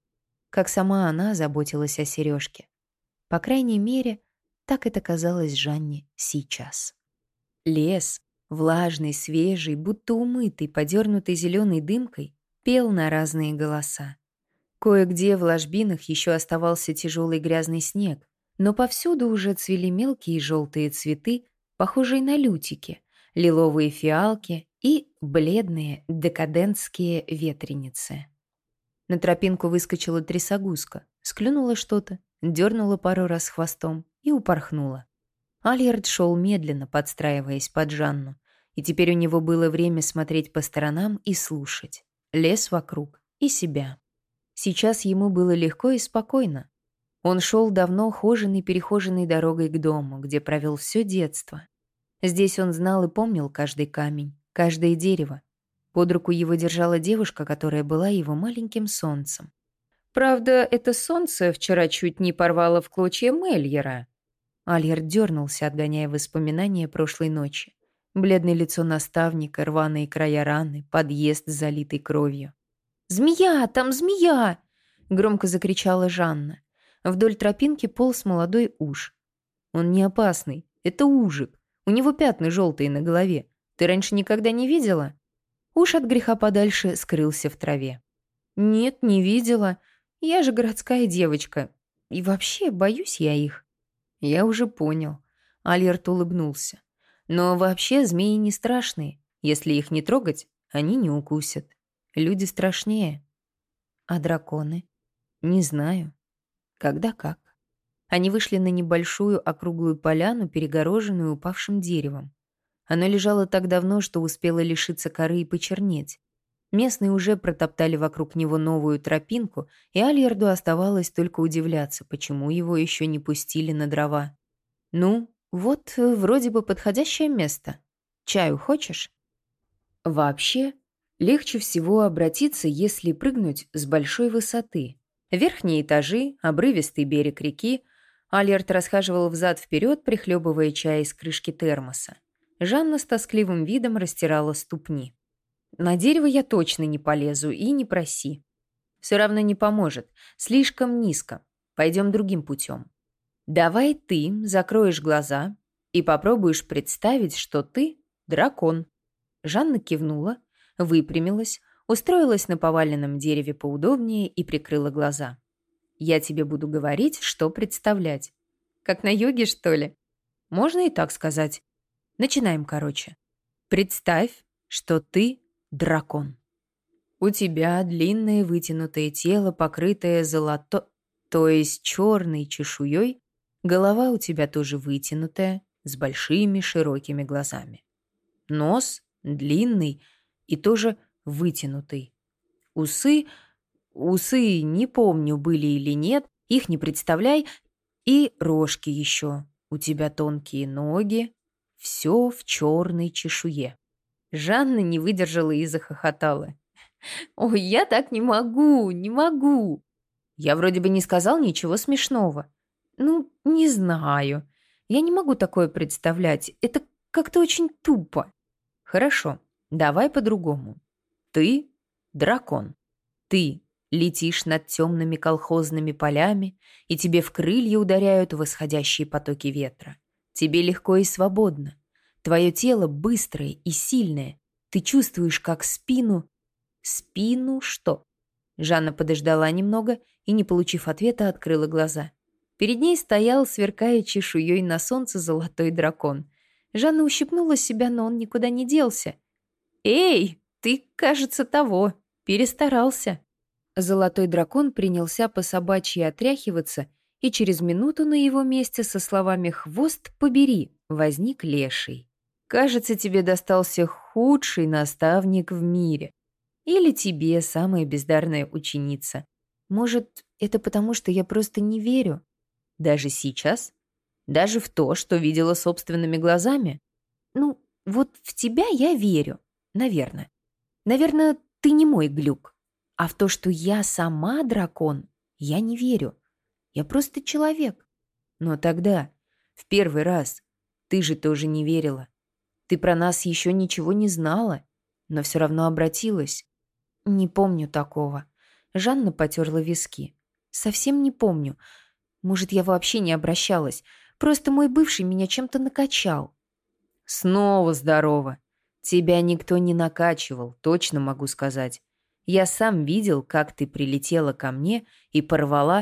как сама она заботилась о сережке. По крайней мере, так это казалось Жанне сейчас. Лес, влажный, свежий, будто умытый, подернутый зеленой дымкой, пел на разные голоса. Кое-где в ложбинах еще оставался тяжелый грязный снег, но повсюду уже цвели мелкие желтые цветы, похожие на лютики, лиловые фиалки и бледные декадентские ветреницы. На тропинку выскочила трясогузка, склюнула что-то, дернула пару раз хвостом и упорхнула. Альярд шел медленно, подстраиваясь под Жанну, и теперь у него было время смотреть по сторонам и слушать. Лес вокруг и себя. Сейчас ему было легко и спокойно. Он шел давно хоженой-перехоженной дорогой к дому, где провел все детство. Здесь он знал и помнил каждый камень, каждое дерево. Под руку его держала девушка, которая была его маленьким солнцем. Правда, это солнце вчера чуть не порвало в клочья Мельера. Альярд дернулся, отгоняя воспоминания прошлой ночи. Бледное лицо наставника, рваные края раны, подъезд, залитый кровью. «Змея! Там змея!» — громко закричала Жанна. Вдоль тропинки полз молодой уж. «Он не опасный. Это ужик. У него пятна желтые на голове. Ты раньше никогда не видела?» Уж от греха подальше скрылся в траве. «Нет, не видела. Я же городская девочка. И вообще, боюсь я их». «Я уже понял». Альярд улыбнулся. «Но вообще змеи не страшные. Если их не трогать, они не укусят. Люди страшнее». «А драконы?» «Не знаю. Когда как». Они вышли на небольшую округлую поляну, перегороженную упавшим деревом. Оно лежало так давно, что успело лишиться коры и почернеть. Местные уже протоптали вокруг него новую тропинку, и Альярду оставалось только удивляться, почему его еще не пустили на дрова. «Ну, вот вроде бы подходящее место. Чаю хочешь?» Вообще, легче всего обратиться, если прыгнуть с большой высоты. Верхние этажи, обрывистый берег реки. Альярд расхаживал взад-вперед, прихлебывая чай из крышки термоса. Жанна с тоскливым видом растирала ступни. «На дерево я точно не полезу, и не проси. Все равно не поможет. Слишком низко. Пойдем другим путем. Давай ты закроешь глаза и попробуешь представить, что ты дракон». Жанна кивнула, выпрямилась, устроилась на поваленном дереве поудобнее и прикрыла глаза. «Я тебе буду говорить, что представлять. Как на йоге, что ли? Можно и так сказать. Начинаем, короче. Представь, что ты дракон. У тебя длинное вытянутое тело, покрытое золото... то есть черной чешуей. Голова у тебя тоже вытянутая, с большими широкими глазами. Нос длинный и тоже вытянутый. Усы... Усы, не помню, были или нет, их не представляй. И рожки еще. У тебя тонкие ноги. Все в черной чешуе. Жанна не выдержала и захохотала. «Ой, я так не могу, не могу!» Я вроде бы не сказал ничего смешного. Ну, не знаю. Я не могу такое представлять. Это как-то очень тупо. Хорошо, давай по-другому. Ты дракон. Ты летишь над темными колхозными полями, и тебе в крылья ударяют восходящие потоки ветра. Тебе легко и свободно. Твое тело быстрое и сильное. Ты чувствуешь, как спину... Спину что? Жанна подождала немного и, не получив ответа, открыла глаза. Перед ней стоял, сверкая чешуей на солнце, золотой дракон. Жанна ущипнула себя, но он никуда не делся. «Эй, ты, кажется, того, перестарался». Золотой дракон принялся по собачьи отряхиваться, и через минуту на его месте со словами «хвост побери» возник леший. «Кажется, тебе достался худший наставник в мире. Или тебе самая бездарная ученица. Может, это потому, что я просто не верю? Даже сейчас? Даже в то, что видела собственными глазами? Ну, вот в тебя я верю. Наверное. Наверное, ты не мой глюк. А в то, что я сама дракон, я не верю. Я просто человек. Но тогда, в первый раз, ты же тоже не верила. Ты про нас еще ничего не знала, но все равно обратилась. Не помню такого. Жанна потерла виски. Совсем не помню. Может, я вообще не обращалась. Просто мой бывший меня чем-то накачал. Снова здорово. Тебя никто не накачивал, точно могу сказать. Я сам видел, как ты прилетела ко мне и порвала...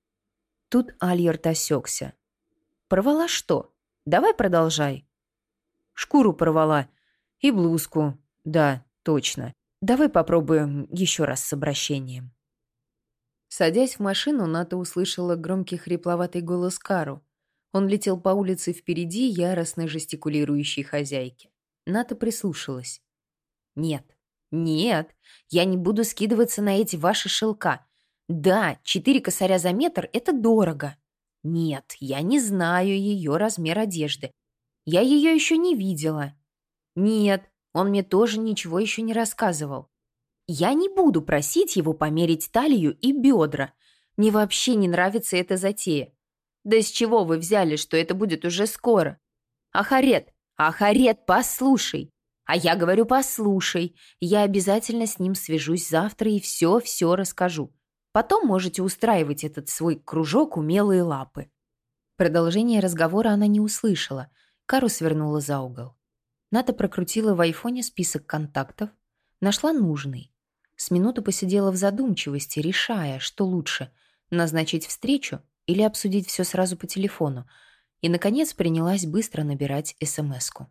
Тут Альерт осекся. Порвала что? Давай продолжай. Шкуру порвала. И блузку. Да, точно. Давай попробуем еще раз с обращением. Садясь в машину, Ната услышала громкий хрипловатый голос Кару. Он летел по улице впереди яростно жестикулирующей хозяйки. Ната прислушалась. «Нет, нет, я не буду скидываться на эти ваши шелка. Да, четыре косаря за метр — это дорого. Нет, я не знаю ее размер одежды. Я ее еще не видела. Нет, он мне тоже ничего еще не рассказывал. Я не буду просить его померить талию и бедра. Мне вообще не нравится эта затея. Да с чего вы взяли, что это будет уже скоро? Ахарет, Ахарет, послушай. А я говорю, послушай. Я обязательно с ним свяжусь завтра и все-все расскажу. Потом можете устраивать этот свой кружок умелые лапы. Продолжение разговора она не услышала. Кару свернула за угол. Ната прокрутила в айфоне список контактов, нашла нужный. С минуту посидела в задумчивости, решая, что лучше – назначить встречу или обсудить все сразу по телефону, и, наконец, принялась быстро набирать эс-эм-эску.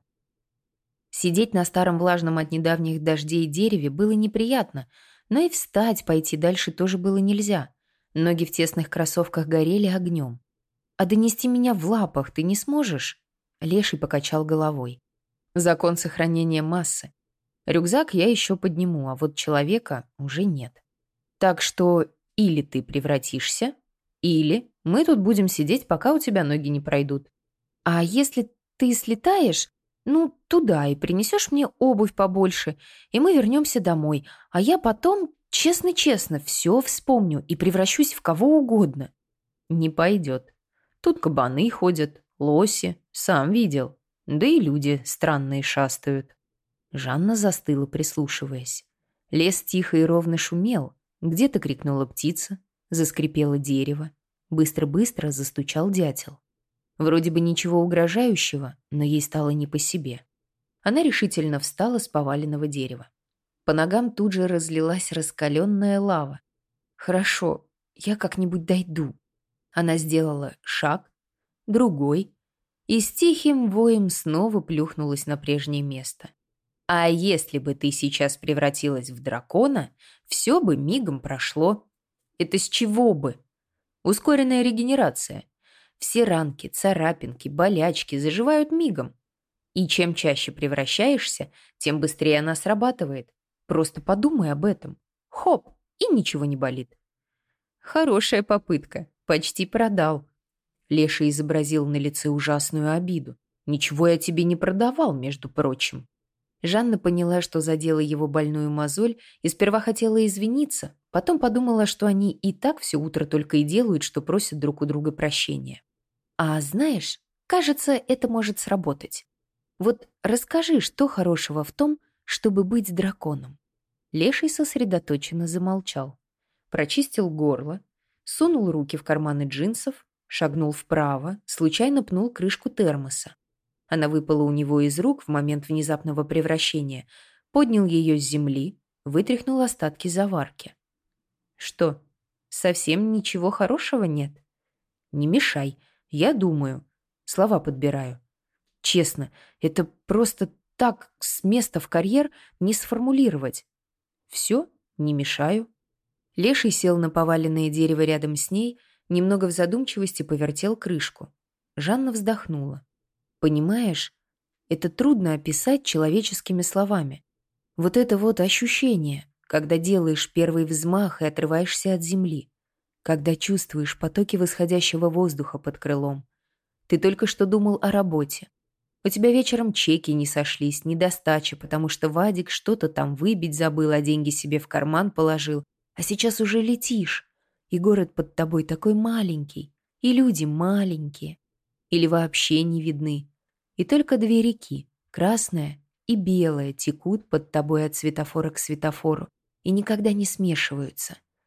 Сидеть на старом влажном от недавних дождей дереве было неприятно, но и встать, пойти дальше тоже было нельзя. Ноги в тесных кроссовках горели огнем. «А донести меня в лапах ты не сможешь?» Леший покачал головой. «Закон сохранения массы. Рюкзак я еще подниму, а вот человека уже нет. Так что или ты превратишься, или мы тут будем сидеть, пока у тебя ноги не пройдут. А если ты слетаешь, ну, туда и принесешь мне обувь побольше, и мы вернемся домой, а я потом, честно-честно, все вспомню и превращусь в кого угодно». Не пойдет. Тут кабаны ходят, лоси, сам видел. Да и люди странные шастают. Жанна застыла, прислушиваясь. Лес тихо и ровно шумел. Где-то крикнула птица, заскрипело дерево. Быстро-быстро застучал дятел. Вроде бы ничего угрожающего, но ей стало не по себе. Она решительно встала с поваленного дерева. По ногам тут же разлилась раскаленная лава. «Хорошо, я как-нибудь дойду». Она сделала шаг, другой, и с тихим воем снова плюхнулась на прежнее место. А если бы ты сейчас превратилась в дракона, все бы мигом прошло. Это с чего бы? Ускоренная регенерация. Все ранки, царапинки, болячки заживают мигом. И чем чаще превращаешься, тем быстрее она срабатывает. Просто подумай об этом. Хоп, и ничего не болит. Хорошая попытка. Почти продал. Леша изобразил на лице ужасную обиду. Ничего я тебе не продавал, между прочим. Жанна поняла, что задела его больную мозоль, и сперва хотела извиниться, потом подумала, что они и так все утро только и делают, что просят друг у друга прощения. «А знаешь, кажется, это может сработать. Вот расскажи, что хорошего в том, чтобы быть драконом?» Леший сосредоточенно замолчал. Прочистил горло, сунул руки в карманы джинсов, шагнул вправо, случайно пнул крышку термоса. Она выпала у него из рук в момент внезапного превращения, поднял ее с земли, вытряхнул остатки заварки. «Что, совсем ничего хорошего нет?» «Не мешай, я думаю, слова подбираю. Честно, это просто так с места в карьер не сформулировать. Все, не мешаю». Леший сел на поваленное дерево рядом с ней, немного в задумчивости повертел крышку. Жанна вздохнула. «Понимаешь, это трудно описать человеческими словами. Вот это вот ощущение, когда делаешь первый взмах и отрываешься от земли, когда чувствуешь потоки восходящего воздуха под крылом. Ты только что думал о работе. У тебя вечером чеки не сошлись, недостача, потому что Вадик что-то там выбить забыл, а деньги себе в карман положил. А сейчас уже летишь, и город под тобой такой маленький, и люди маленькие, или вообще не видны. И только две реки, красная и белая, текут под тобой от светофора к светофору и никогда не смешиваются.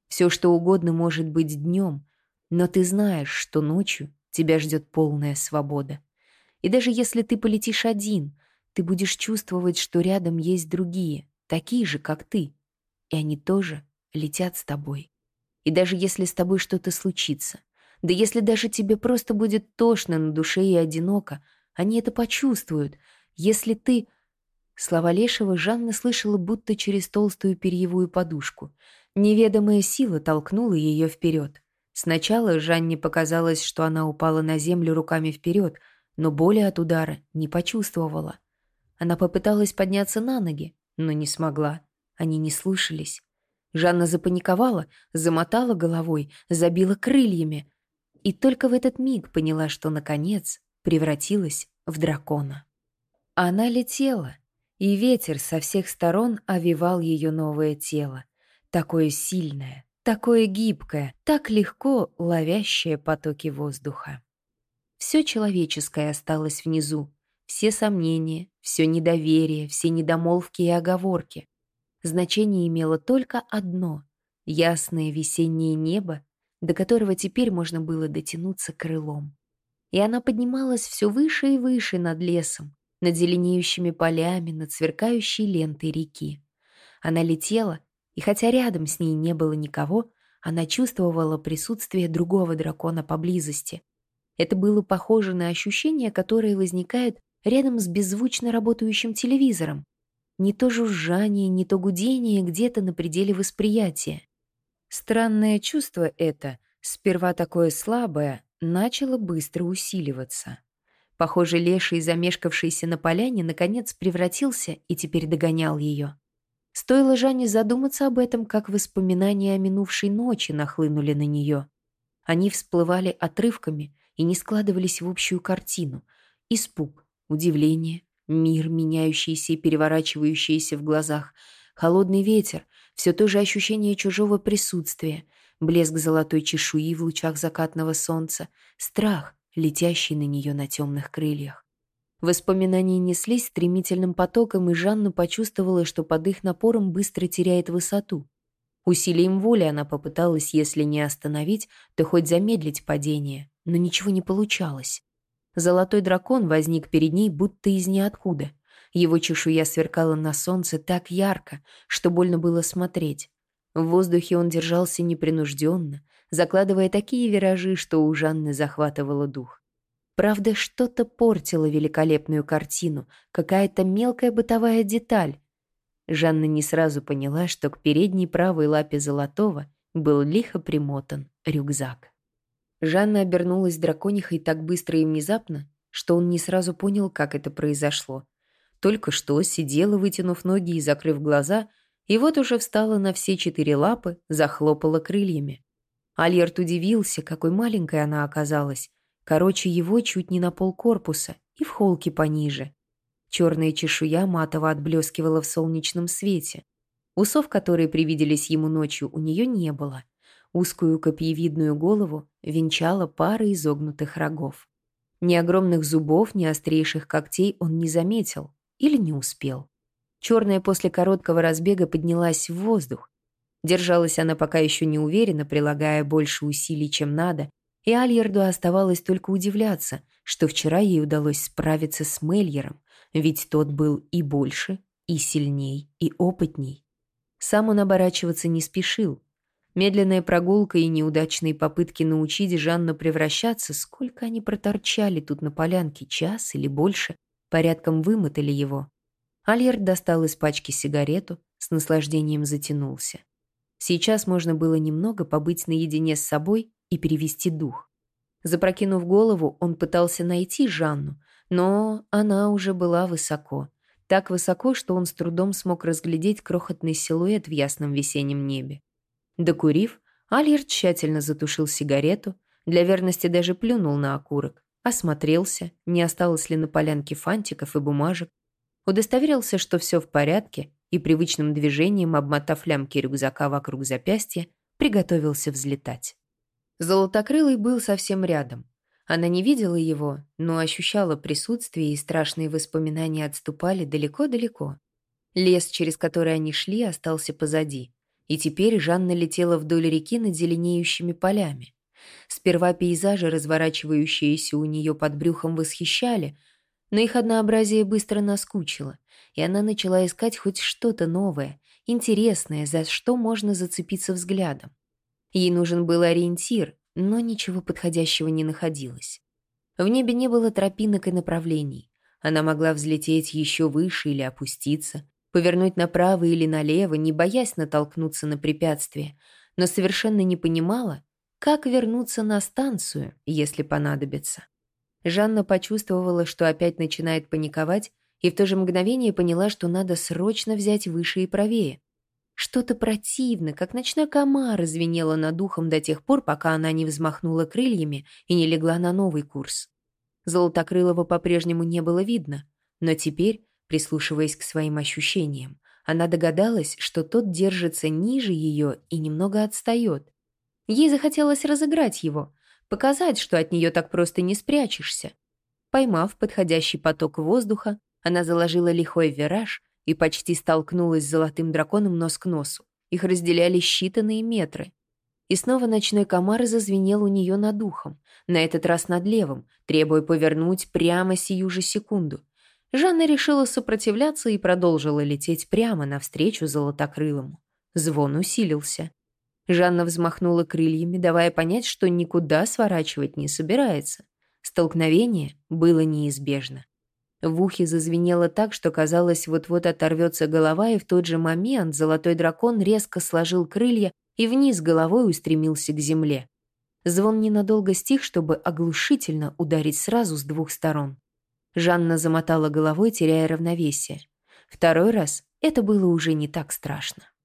Все, что угодно может быть днем, но ты знаешь, что ночью тебя ждет полная свобода. И даже если ты полетишь один, ты будешь чувствовать, что рядом есть другие, такие же, как ты, и они тоже летят с тобой. И даже если с тобой что-то случится, да если даже тебе просто будет тошно на душе и одиноко, они это почувствуют. Если ты... Слова Лешего Жанна слышала будто через толстую перьевую подушку. Неведомая сила толкнула ее вперед. Сначала Жанне показалось, что она упала на землю руками вперед, но боли от удара не почувствовала. Она попыталась подняться на ноги, но не смогла. Они не слушались. Жанна запаниковала, замотала головой, забила крыльями. И только в этот миг поняла, что, наконец, превратилась в дракона. Она летела, и ветер со всех сторон овивал ее новое тело. Такое сильное, такое гибкое, так легко ловящее потоки воздуха. Все человеческое осталось внизу. Все сомнения, все недоверие, все недомолвки и оговорки. Значение имело только одно — ясное весеннее небо, до которого теперь можно было дотянуться крылом. И она поднималась все выше и выше над лесом, над зеленеющими полями, над сверкающей лентой реки. Она летела, и хотя рядом с ней не было никого, она чувствовала присутствие другого дракона поблизости. Это было похоже на ощущение, которое возникает рядом с беззвучно работающим телевизором. Не то жужжание, не то гудение где-то на пределе восприятия. Странное чувство это, сперва такое слабое, начало быстро усиливаться. Похоже, леший, замешкавшийся на поляне, наконец превратился и теперь догонял ее. Стоило Жанне задуматься об этом, как воспоминания о минувшей ночи нахлынули на нее. Они всплывали отрывками и не складывались в общую картину. Испуг, удивление, мир, меняющийся и переворачивающийся в глазах, холодный ветер, все то же ощущение чужого присутствия, блеск золотой чешуи в лучах закатного солнца, страх, летящий на нее на темных крыльях. Воспоминания неслись стремительным потоком, и Жанна почувствовала, что под их напором быстро теряет высоту. Усилием воли она попыталась, если не остановить, то хоть замедлить падение, но ничего не получалось. Золотой дракон возник перед ней будто из ниоткуда. Его чешуя сверкала на солнце так ярко, что больно было смотреть. В воздухе он держался непринужденно, закладывая такие виражи, что у Жанны захватывало дух. Правда, что-то портило великолепную картину, какая-то мелкая бытовая деталь. Жанна не сразу поняла, что к передней правой лапе Золотого был лихо примотан рюкзак. Жанна обернулась драконихой так быстро и внезапно, что он не сразу понял, как это произошло. Только что сидела, вытянув ноги и закрыв глаза, и вот уже встала на все четыре лапы, захлопала крыльями. Альерт удивился, какой маленькой она оказалась. Короче, его чуть не на полкорпуса и в холке пониже. Черная чешуя матово отблескивала в солнечном свете. Усов, которые привиделись ему ночью, у нее не было. Узкую копьевидную голову венчала пара изогнутых рогов. Ни огромных зубов, ни острейших когтей он не заметил или не успел. Черная после короткого разбега поднялась в воздух. Держалась она пока еще неуверенно, прилагая больше усилий, чем надо, и Альерду оставалось только удивляться, что вчера ей удалось справиться с Мельером, ведь тот был и больше, и сильней, и опытней. Сам он оборачиваться не спешил. Медленная прогулка и неудачные попытки научить Жанну превращаться, сколько они проторчали тут на полянке, час или больше, порядком вымотали его. Альерд достал из пачки сигарету, с наслаждением затянулся. Сейчас можно было немного побыть наедине с собой и перевести дух. Запрокинув голову, он пытался найти Жанну, но она уже была высоко. Так высоко, что он с трудом смог разглядеть крохотный силуэт в ясном весеннем небе. Докурив, Альерд тщательно затушил сигарету, для верности даже плюнул на окурок, осмотрелся, не осталось ли на полянке фантиков и бумажек, удостоверился, что все в порядке, и привычным движением, обмотав лямки рюкзака вокруг запястья, приготовился взлетать. Золотокрылый был совсем рядом. Она не видела его, но ощущала присутствие, и страшные воспоминания отступали далеко-далеко. Лес, через который они шли, остался позади. И теперь Жанна летела вдоль реки над зеленеющими полями. Сперва пейзажи, разворачивающиеся у нее под брюхом, восхищали, но их однообразие быстро наскучило, и она начала искать хоть что-то новое, интересное, за что можно зацепиться взглядом. Ей нужен был ориентир, но ничего подходящего не находилось. В небе не было тропинок и направлений. Она могла взлететь еще выше или опуститься, повернуть направо или налево, не боясь натолкнуться на препятствие, но совершенно не понимала, как вернуться на станцию, если понадобится. Жанна почувствовала, что опять начинает паниковать, и в то же мгновение поняла, что надо срочно взять выше и правее. Что-то противно, как ночной комар, звенело над ухом до тех пор, пока она не взмахнула крыльями и не легла на новый курс. Золотокрылого по-прежнему не было видно, но теперь, прислушиваясь к своим ощущениям, она догадалась, что тот держится ниже ее и немного отстает. Ей захотелось разыграть его, показать, что от нее так просто не спрячешься. Поймав подходящий поток воздуха, она заложила лихой вираж и почти столкнулась с золотым драконом нос к носу. Их разделяли считанные метры. И снова ночной комар зазвенел у нее над ухом, на этот раз над левым, требуя повернуть прямо сию же секунду. Жанна решила сопротивляться и продолжила лететь прямо навстречу золотокрылому. Звон усилился. Жанна взмахнула крыльями, давая понять, что никуда сворачивать не собирается. Столкновение было неизбежно. В ухе зазвенело так, что казалось, вот-вот оторвется голова, и в тот же момент золотой дракон резко сложил крылья и вниз головой устремился к земле. Звон ненадолго стих, чтобы оглушительно ударить сразу с двух сторон. Жанна замотала головой, теряя равновесие. Второй раз это было уже не так страшно.